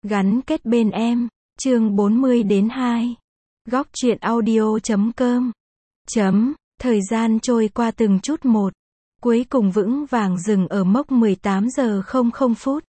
Gắn kết bên em. Chương 40-2. Góc truyện audio.com. Thời gian trôi qua từng chút một. Cuối cùng vững vàng dừng ở mốc 18 giờ 00 phút.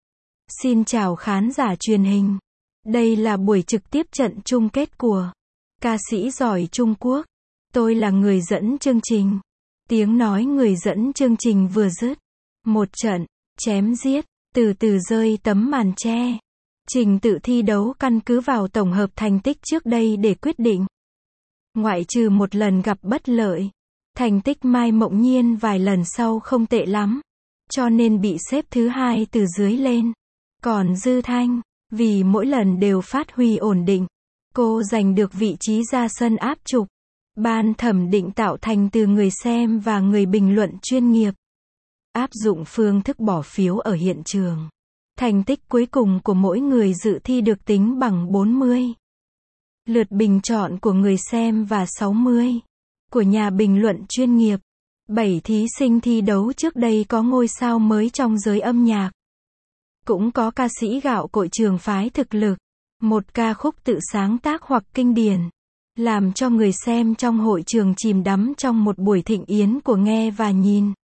Xin chào khán giả truyền hình. Đây là buổi trực tiếp trận chung kết của ca sĩ giỏi Trung Quốc. Tôi là người dẫn chương trình. Tiếng nói người dẫn chương trình vừa dứt. Một trận chém giết từ từ rơi tấm màn che. Trình tự thi đấu căn cứ vào tổng hợp thành tích trước đây để quyết định. Ngoại trừ một lần gặp bất lợi, thành tích Mai Mộng Nhiên vài lần sau không tệ lắm, cho nên bị xếp thứ hai từ dưới lên. Còn Dư Thanh, vì mỗi lần đều phát huy ổn định, cô giành được vị trí ra sân áp trục. Ban thẩm định tạo thành từ người xem và người bình luận chuyên nghiệp. Áp dụng phương thức bỏ phiếu ở hiện trường. Thành tích cuối cùng của mỗi người dự thi được tính bằng 40 lượt bình chọn của người xem và 60 của nhà bình luận chuyên nghiệp. 7 thí sinh thi đấu trước đây có ngôi sao mới trong giới âm nhạc. Cũng có ca sĩ gạo cội trường phái thực lực. Một ca khúc tự sáng tác hoặc kinh điển. Làm cho người xem trong hội trường chìm đắm trong một buổi thịnh yến của nghe và nhìn.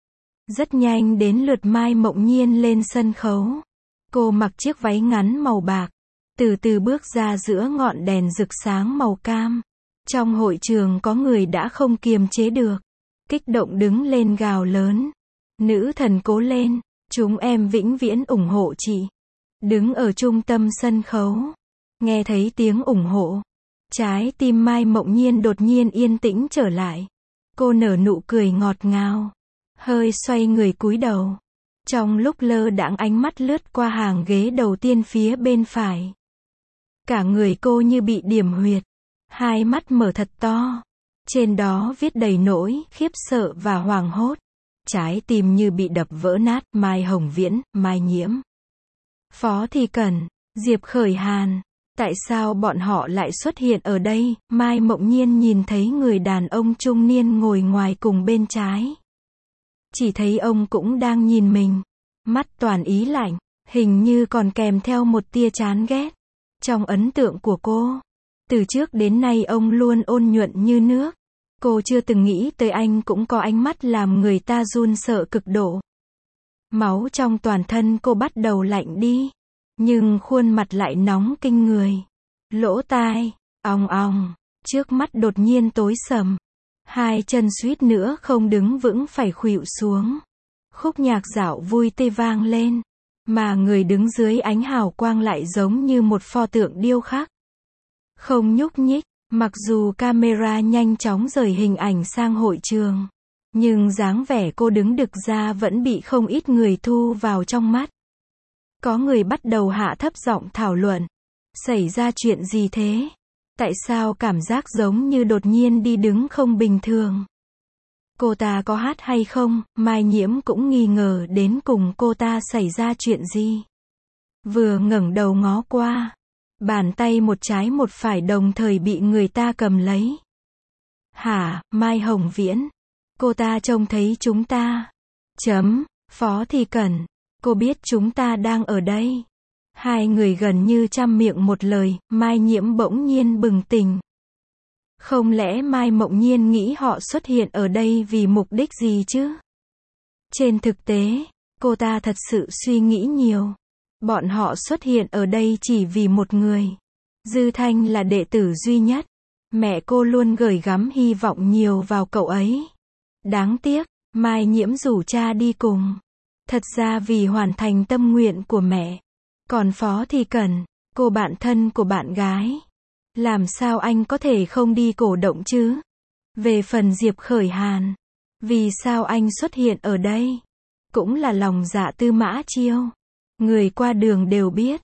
Rất nhanh đến lượt Mai Mộng Nhiên lên sân khấu. Cô mặc chiếc váy ngắn màu bạc, từ từ bước ra giữa ngọn đèn rực sáng màu cam. Trong hội trường có người đã không kiềm chế được, kích động đứng lên gào lớn. Nữ thần cố lên, chúng em vĩnh viễn ủng hộ chị. Đứng ở trung tâm sân khấu, nghe thấy tiếng ủng hộ. Trái tim Mai Mộng Nhiên đột nhiên yên tĩnh trở lại. Cô nở nụ cười ngọt ngào, hơi xoay người cúi đầu. Trong lúc lơ đãng ánh mắt lướt qua hàng ghế đầu tiên phía bên phải. Cả người cô như bị điểm huyệt. Hai mắt mở thật to. Trên đó viết đầy nỗi khiếp sợ và hoảng hốt. Trái tim như bị đập vỡ nát. Mai Hồng Viễn, Mai Nhiễm, Phó Thị Cẩn, Diệp Khởi Hàn. Tại sao bọn họ lại xuất hiện ở đây? Mai Mộng Nhiên nhìn thấy người đàn ông trung niên ngồi ngoài cùng bên trái. Chỉ thấy ông cũng đang nhìn mình. Mắt toàn ý lạnh, hình như còn kèm theo một tia chán ghét. Trong ấn tượng của cô, từ trước đến nay ông luôn ôn nhuận như nước. Cô chưa từng nghĩ tới anh cũng có ánh mắt làm người ta run sợ cực độ. Máu trong toàn thân cô bắt đầu lạnh đi. Nhưng khuôn mặt lại nóng kinh người. Lỗ tai, ong ong, trước mắt đột nhiên tối sầm. Hai chân suýt nữa không đứng vững phải khuỵu xuống. Khúc nhạc dạo vui tê vang lên. Mà người đứng dưới ánh hào quang lại giống như một pho tượng điêu khắc. Không nhúc nhích, mặc dù camera nhanh chóng rời hình ảnh sang hội trường. Nhưng dáng vẻ cô đứng đực ra vẫn bị không ít người thu vào trong mắt. Có người bắt đầu hạ thấp giọng thảo luận. Xảy ra chuyện gì thế? Tại sao cảm giác giống như đột nhiên đi đứng không bình thường? Cô ta có hát hay không? Mai Nhiễm cũng nghi ngờ đến cùng cô ta xảy ra chuyện gì. Vừa ngẩng đầu ngó qua, bàn tay một trái một phải đồng thời bị người ta cầm lấy. Hả, Mai Hồng Viễn? Cô ta trông thấy chúng ta. Phó Thị Cẩn, cô biết chúng ta đang ở đây. Hai người gần như trăm miệng một lời. Mai Nhiễm bỗng nhiên bừng tỉnh. Không lẽ Mai Mộng Nhiên nghĩ họ xuất hiện ở đây vì mục đích gì chứ? Trên thực tế, cô ta thật sự suy nghĩ nhiều. Bọn họ xuất hiện ở đây chỉ vì một người. Dư Thanh là đệ tử duy nhất. Mẹ cô luôn gửi gắm hy vọng nhiều vào cậu ấy. Đáng tiếc, Mai Nhiễm rủ cha đi cùng. Thật ra vì hoàn thành tâm nguyện của mẹ. Còn Phó Thị Cẩn, cô bạn thân của bạn gái. Làm sao anh có thể không đi cổ động chứ? Về phần Diệp Khởi Hàn, vì sao anh xuất hiện ở đây? Cũng là lòng dạ Tư Mã Chiêu. Người qua đường đều biết.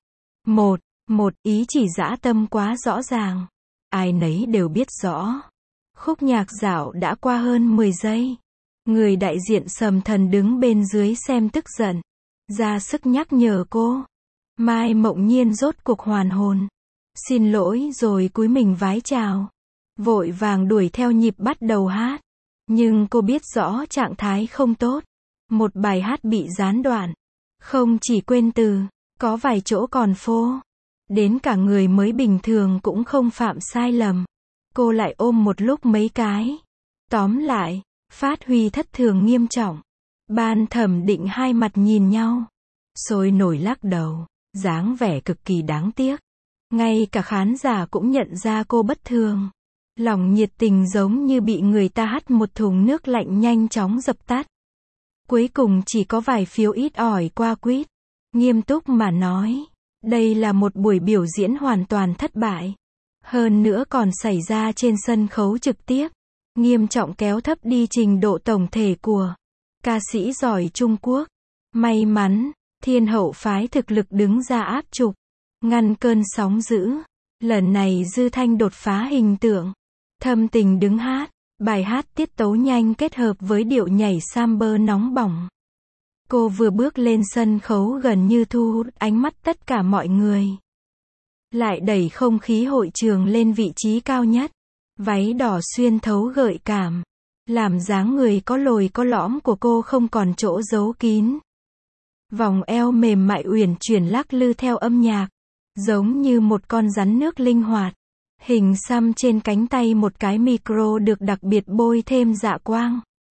Một ý chỉ dã tâm quá rõ ràng. Ai nấy đều biết rõ. Khúc nhạc dạo đã qua hơn 10 giây. Người đại diện Sầm Thần đứng bên dưới xem tức giận. Ra sức nhắc nhở cô. Mai Mộng Nhiên rốt cuộc hoàn hồn. Xin lỗi rồi cúi mình vái chào. Vội vàng đuổi theo nhịp bắt đầu hát. Nhưng cô biết rõ trạng thái không tốt. Một bài hát bị gián đoạn. Không chỉ quên từ, Có vài chỗ còn phô. Đến cả người mới bình thường cũng không phạm sai lầm. Cô lại ôm một lúc mấy cái. Tóm lại, phát huy thất thường nghiêm trọng. Ban thẩm định hai mặt nhìn nhau. Sôi nổi lắc đầu, dáng vẻ cực kỳ đáng tiếc. Ngay cả khán giả cũng nhận ra cô bất thường. Lòng nhiệt tình giống như bị người ta hắt một thùng nước lạnh nhanh chóng dập tắt. Cuối cùng chỉ có vài phiếu ít ỏi qua quýt. Nghiêm túc mà nói, đây là một buổi biểu diễn hoàn toàn thất bại. Hơn nữa còn xảy ra trên sân khấu trực tiếp. Nghiêm trọng kéo thấp đi trình độ tổng thể của ca sĩ giỏi Trung Quốc. May mắn, thiên hậu phái thực lực đứng ra áp trục, ngăn cơn sóng dữ. Lần này Dư Thanh đột phá hình tượng. Thâm tình đứng hát, bài hát tiết tấu nhanh kết hợp với điệu nhảy samba nóng bỏng. Cô vừa bước lên sân khấu gần như thu hút ánh mắt tất cả mọi người. Lại đẩy không khí hội trường lên vị trí cao nhất. Váy đỏ xuyên thấu gợi cảm, làm dáng người có lồi có lõm của cô không còn chỗ giấu kín. Vòng eo mềm mại uyển chuyển lắc lư theo âm nhạc, giống như một con rắn nước linh hoạt. Hình xăm trên cánh tay một cái micro được đặc biệt bôi thêm dạ quang.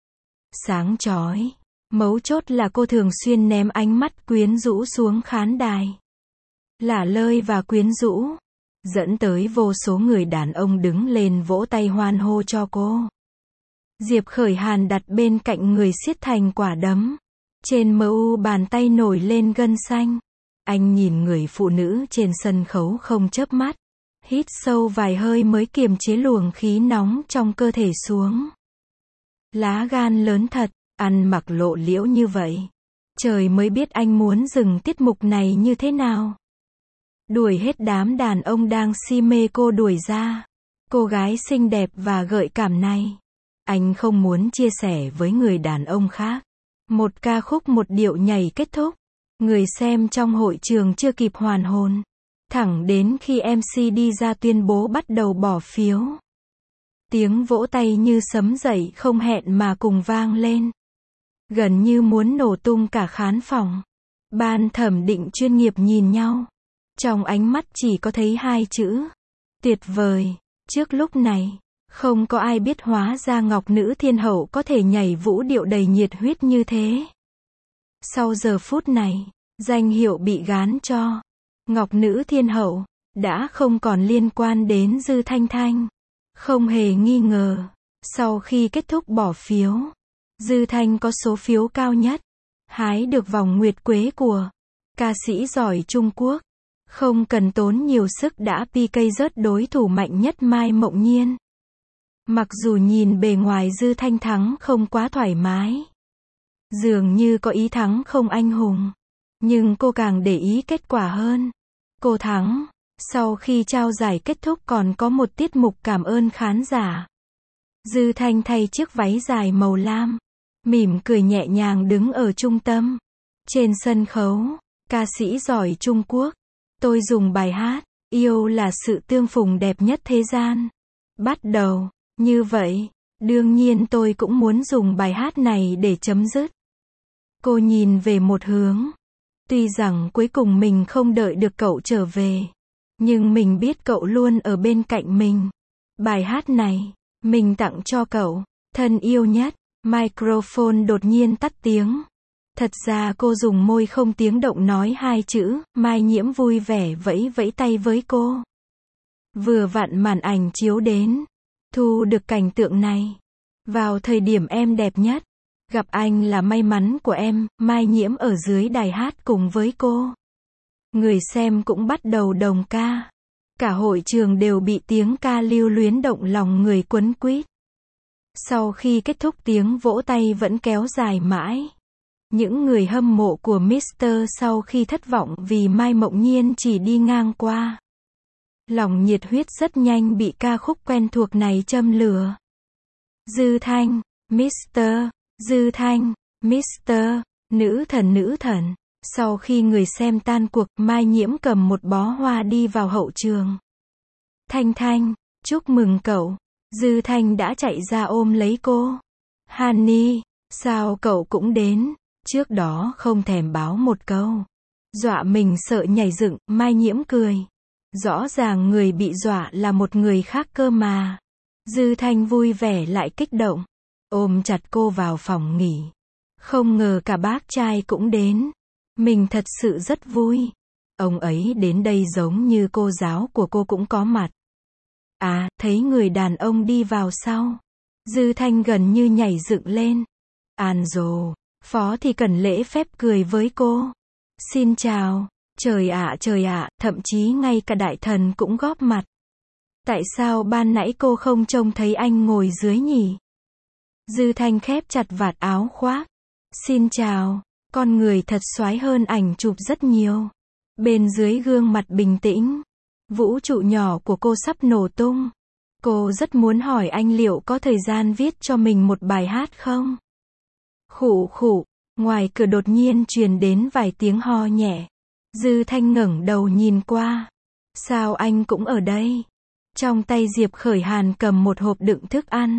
Sáng chói. Mấu chốt là cô thường xuyên ném ánh mắt quyến rũ xuống khán đài. Lả lơi và quyến rũ. Dẫn tới vô số người đàn ông đứng lên vỗ tay hoan hô cho cô. Diệp Khởi Hàn đặt bên cạnh người siết thành quả đấm. Trên mu bàn tay nổi lên gân xanh. Anh nhìn người phụ nữ trên sân khấu không chớp mắt. Hít sâu vài hơi mới kiềm chế luồng khí nóng trong cơ thể xuống. Lá gan lớn thật, ăn mặc lộ liễu như vậy. Trời mới biết anh muốn dừng tiết mục này như thế nào. Đuổi hết đám đàn ông đang si mê cô đuổi ra. Cô gái xinh đẹp và gợi cảm này. Anh không muốn chia sẻ với người đàn ông khác. Một ca khúc một điệu nhảy kết thúc. Người xem trong hội trường chưa kịp hoàn hồn. Thẳng đến khi MC đi ra tuyên bố bắt đầu bỏ phiếu. Tiếng vỗ tay như sấm dậy không hẹn mà cùng vang lên. Gần như muốn nổ tung cả khán phòng. Ban thẩm định chuyên nghiệp nhìn nhau. Trong ánh mắt chỉ có thấy hai chữ. Tuyệt vời. Trước lúc này, không có ai biết hóa ra Ngọc Nữ Thiên Hậu có thể nhảy vũ điệu đầy nhiệt huyết như thế. Sau giờ phút này, danh hiệu bị gán cho Ngọc Nữ Thiên Hậu đã không còn liên quan đến Dư Thanh Thanh. Không hề nghi ngờ, sau khi kết thúc bỏ phiếu, Dư Thanh có số phiếu cao nhất, hái được vòng nguyệt quế của ca sĩ giỏi Trung Quốc. Không cần tốn nhiều sức đã PK rớt đối thủ mạnh nhất Mai Mộng Nhiên. Mặc dù nhìn bề ngoài Dư Thanh thắng không quá thoải mái, dường như có ý thắng không anh hùng, nhưng cô càng để ý kết quả hơn. Cô thắng. Sau khi trao giải kết thúc còn có một tiết mục cảm ơn khán giả. Dư Thanh thay chiếc váy dài màu lam, mỉm cười nhẹ nhàng đứng ở trung tâm. Trên sân khấu, ca sĩ giỏi Trung Quốc. Tôi dùng bài hát, yêu là sự tương phùng đẹp nhất thế gian. Bắt đầu, như vậy, đương nhiên tôi cũng muốn dùng bài hát này để chấm dứt. Cô nhìn về một hướng. Tuy rằng cuối cùng mình không đợi được cậu trở về. Nhưng mình biết cậu luôn ở bên cạnh mình. Bài hát này, mình tặng cho cậu, thân yêu nhất. Microphone đột nhiên tắt tiếng. Thật ra cô dùng môi không tiếng động nói hai chữ, Mai Nhiễm vui vẻ vẫy vẫy tay với cô. Vừa vặn màn ảnh chiếu đến. Thu được cảnh tượng này. Vào thời điểm em đẹp nhất. Gặp anh là may mắn của em, Mai Nhiễm ở dưới đài hát cùng với cô. Người xem cũng bắt đầu đồng ca. Cả hội trường đều bị tiếng ca lưu luyến động lòng người quấn quýt. Sau khi kết thúc tiếng vỗ tay vẫn kéo dài mãi. Những người hâm mộ của Mr. sau khi thất vọng vì Mai Mộng Nhiên chỉ đi ngang qua. Lòng nhiệt huyết rất nhanh bị ca khúc quen thuộc này châm lửa. Dư Thanh, Mr. Dư Thanh, Mr. Nữ thần. Sau khi người xem tan cuộc, Mai Nhiễm cầm một bó hoa đi vào hậu trường. Thanh Thanh, chúc mừng cậu. Dư Thanh đã chạy ra ôm lấy cô. Honey, sao cậu cũng đến? Trước đó không thèm báo một câu. Dọa mình sợ nhảy dựng, Mai Nhiễm cười. Rõ ràng người bị dọa là một người khác cơ mà. Dư Thanh vui vẻ lại kích động. Ôm chặt cô vào phòng nghỉ. Không ngờ cả bác trai cũng đến. Mình thật sự rất vui. Ông ấy đến đây giống như cô giáo của cô cũng có mặt. À, thấy người đàn ông đi vào sau. Dư Thanh gần như nhảy dựng lên. An dồ, Phó thì cần lễ phép cười với cô. Xin chào, trời ạ, thậm chí ngay cả đại thần cũng góp mặt. Tại sao ban nãy cô không trông thấy anh ngồi dưới nhỉ? Dư Thanh khép chặt vạt áo khoác. Xin chào, con người thật soái hơn ảnh chụp rất nhiều. Bên dưới gương mặt bình tĩnh. Vũ trụ nhỏ của cô sắp nổ tung. Cô rất muốn hỏi anh liệu có thời gian viết cho mình một bài hát không? Khụ khụ, ngoài cửa đột nhiên truyền đến vài tiếng ho nhẹ. Dư Thanh ngẩng đầu nhìn qua. Sao anh cũng ở đây? Trong tay Diệp Khởi Hàn cầm một hộp đựng thức ăn.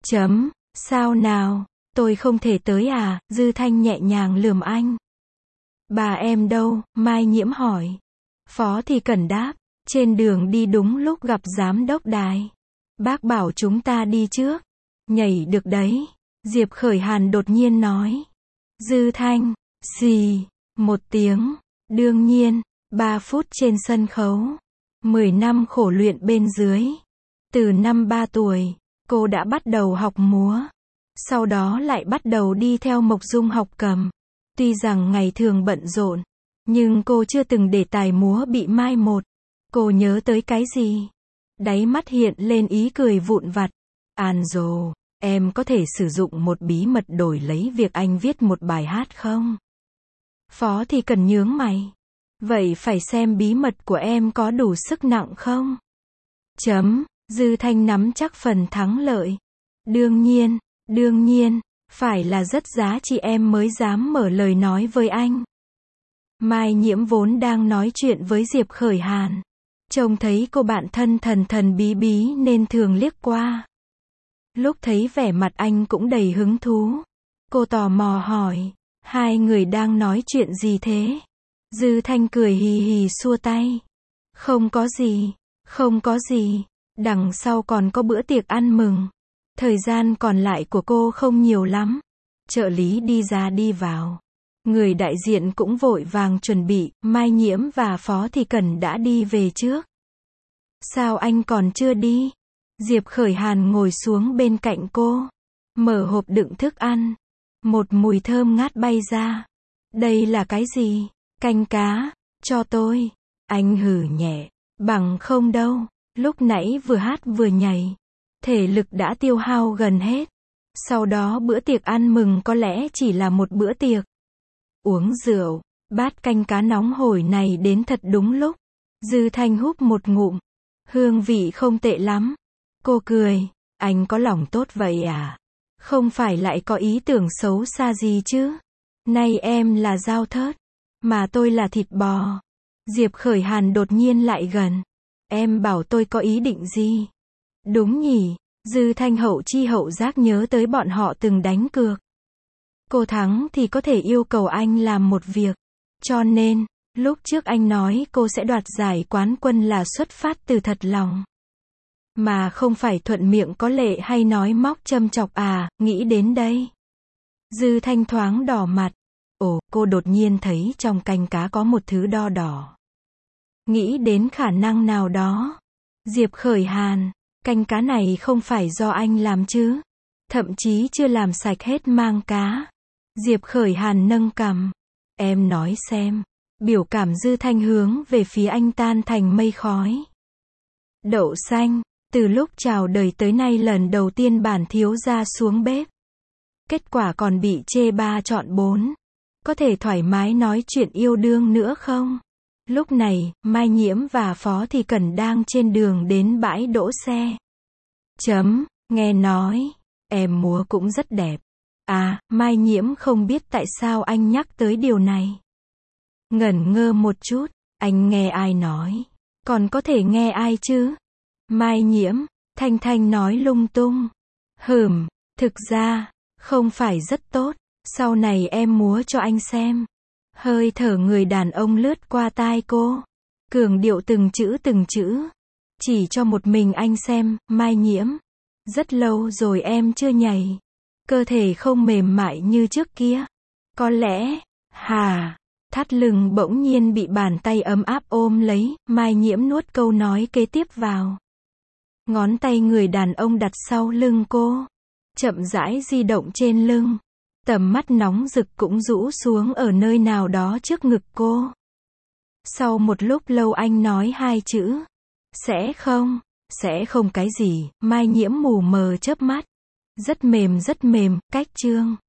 Sao nào, tôi không thể tới à? Dư Thanh nhẹ nhàng lườm anh. Bà em đâu? Mai Nhiễm hỏi. Phó thì cần đáp. Trên đường đi đúng lúc gặp giám đốc đài. Bác bảo chúng ta đi trước. Nhảy được đấy. Diệp Khởi Hàn đột nhiên nói. Dư Thanh, xì, một tiếng. Đương nhiên, 3 phút trên sân khấu. 10 năm khổ luyện bên dưới. Từ năm 3 tuổi, cô đã bắt đầu học múa. Sau đó lại bắt đầu đi theo Mộc Dung học cầm. Tuy rằng ngày thường bận rộn, nhưng cô chưa từng để tài múa bị mai một. Cô nhớ tới cái gì? Đáy mắt hiện lên ý cười vụn vặt. An dồ, em có thể sử dụng một bí mật đổi lấy việc anh viết một bài hát không? Phó thì cần nhướng mày. Vậy phải xem bí mật của em có đủ sức nặng không? Dư Thanh nắm chắc phần thắng lợi. Đương nhiên, phải là rất giá trị em mới dám mở lời nói với anh. Mai Nhiễm vốn đang nói chuyện với Diệp Khởi Hàn. Trông thấy cô bạn thân thần bí bí nên thường liếc qua. Lúc thấy vẻ mặt anh cũng đầy hứng thú. Cô tò mò hỏi. Hai người đang nói chuyện gì thế? Dư Thanh cười hì hì xua tay. Không có gì. Đằng sau còn có bữa tiệc ăn mừng. Thời gian còn lại của cô không nhiều lắm. Trợ lý đi ra đi vào. Người đại diện cũng vội vàng chuẩn bị. Mai Nhiễm và Phó Thì Cần đã đi về trước. Sao anh còn chưa đi? Diệp Khởi Hàn ngồi xuống bên cạnh cô. Mở hộp đựng thức ăn. Một mùi thơm ngát bay ra. Đây là cái gì? Canh cá. Cho tôi. Anh hừ nhẹ. Bằng không đâu. Lúc nãy vừa hát vừa nhảy. Thể lực đã tiêu hao gần hết. Sau đó bữa tiệc ăn mừng có lẽ chỉ là một bữa tiệc. Uống rượu. Bát canh cá nóng hổi này đến thật đúng lúc. Dư Thanh húp một ngụm. Hương vị không tệ lắm. Cô cười. Anh có lòng tốt vậy à? Không phải lại có ý tưởng xấu xa gì chứ? Nay em là dao thớt. Mà tôi là thịt bò. Diệp Khởi Hàn đột nhiên lại gần. Em bảo tôi có ý định gì? Đúng nhỉ? Dư Thanh hậu chi hậu giác nhớ tới bọn họ từng đánh cược. Cô thắng thì có thể yêu cầu anh làm một việc. Cho nên, lúc trước anh nói cô sẽ đoạt giải quán quân là xuất phát từ thật lòng. Mà không phải thuận miệng có lệ hay nói móc châm chọc à, nghĩ đến đây. Dư Thanh thoáng đỏ mặt. Ồ, cô đột nhiên thấy trong canh cá có một thứ đo đỏ. Nghĩ đến khả năng nào đó. Diệp Khởi Hàn, canh cá này không phải do anh làm chứ? Thậm chí chưa làm sạch hết mang cá. Diệp Khởi Hàn nâng cằm. Em nói xem. Biểu cảm Dư Thanh hướng về phía anh tan thành mây khói. Đậu xanh, từ lúc chào đời tới nay lần đầu tiên bản thiếu gia xuống bếp. Kết quả còn bị chê 3 chọn 4. Có thể thoải mái nói chuyện yêu đương nữa không? Lúc này, Mai Nhiễm và Phó Thì Cần đang trên đường đến bãi đỗ xe. Nghe nói, em múa cũng rất đẹp. À, Mai Nhiễm không biết tại sao anh nhắc tới điều này. Ngẩn ngơ một chút, anh nghe ai nói? Còn có thể nghe ai chứ? Mai Nhiễm, Thanh nói lung tung. Thực ra, không phải rất tốt, sau này em múa cho anh xem. Hơi thở người đàn ông lướt qua tai cô. Cường điệu từng chữ. Chỉ cho một mình anh xem, Mai Nhiễm. Rất lâu rồi em chưa nhảy. Cơ thể không mềm mại như trước kia. Có lẽ, thắt lưng bỗng nhiên bị bàn tay ấm áp ôm lấy, Mai Nhiễm nuốt câu nói kế tiếp vào. Ngón tay người đàn ông đặt sau lưng cô. Chậm rãi di động trên lưng. Tầm mắt nóng rực cũng rũ xuống ở nơi nào đó trước ngực cô. Sau một lúc lâu anh nói hai chữ. Sẽ không cái gì, Mai Nhiễm mù mờ chớp mắt. Rất mềm, cách Trương.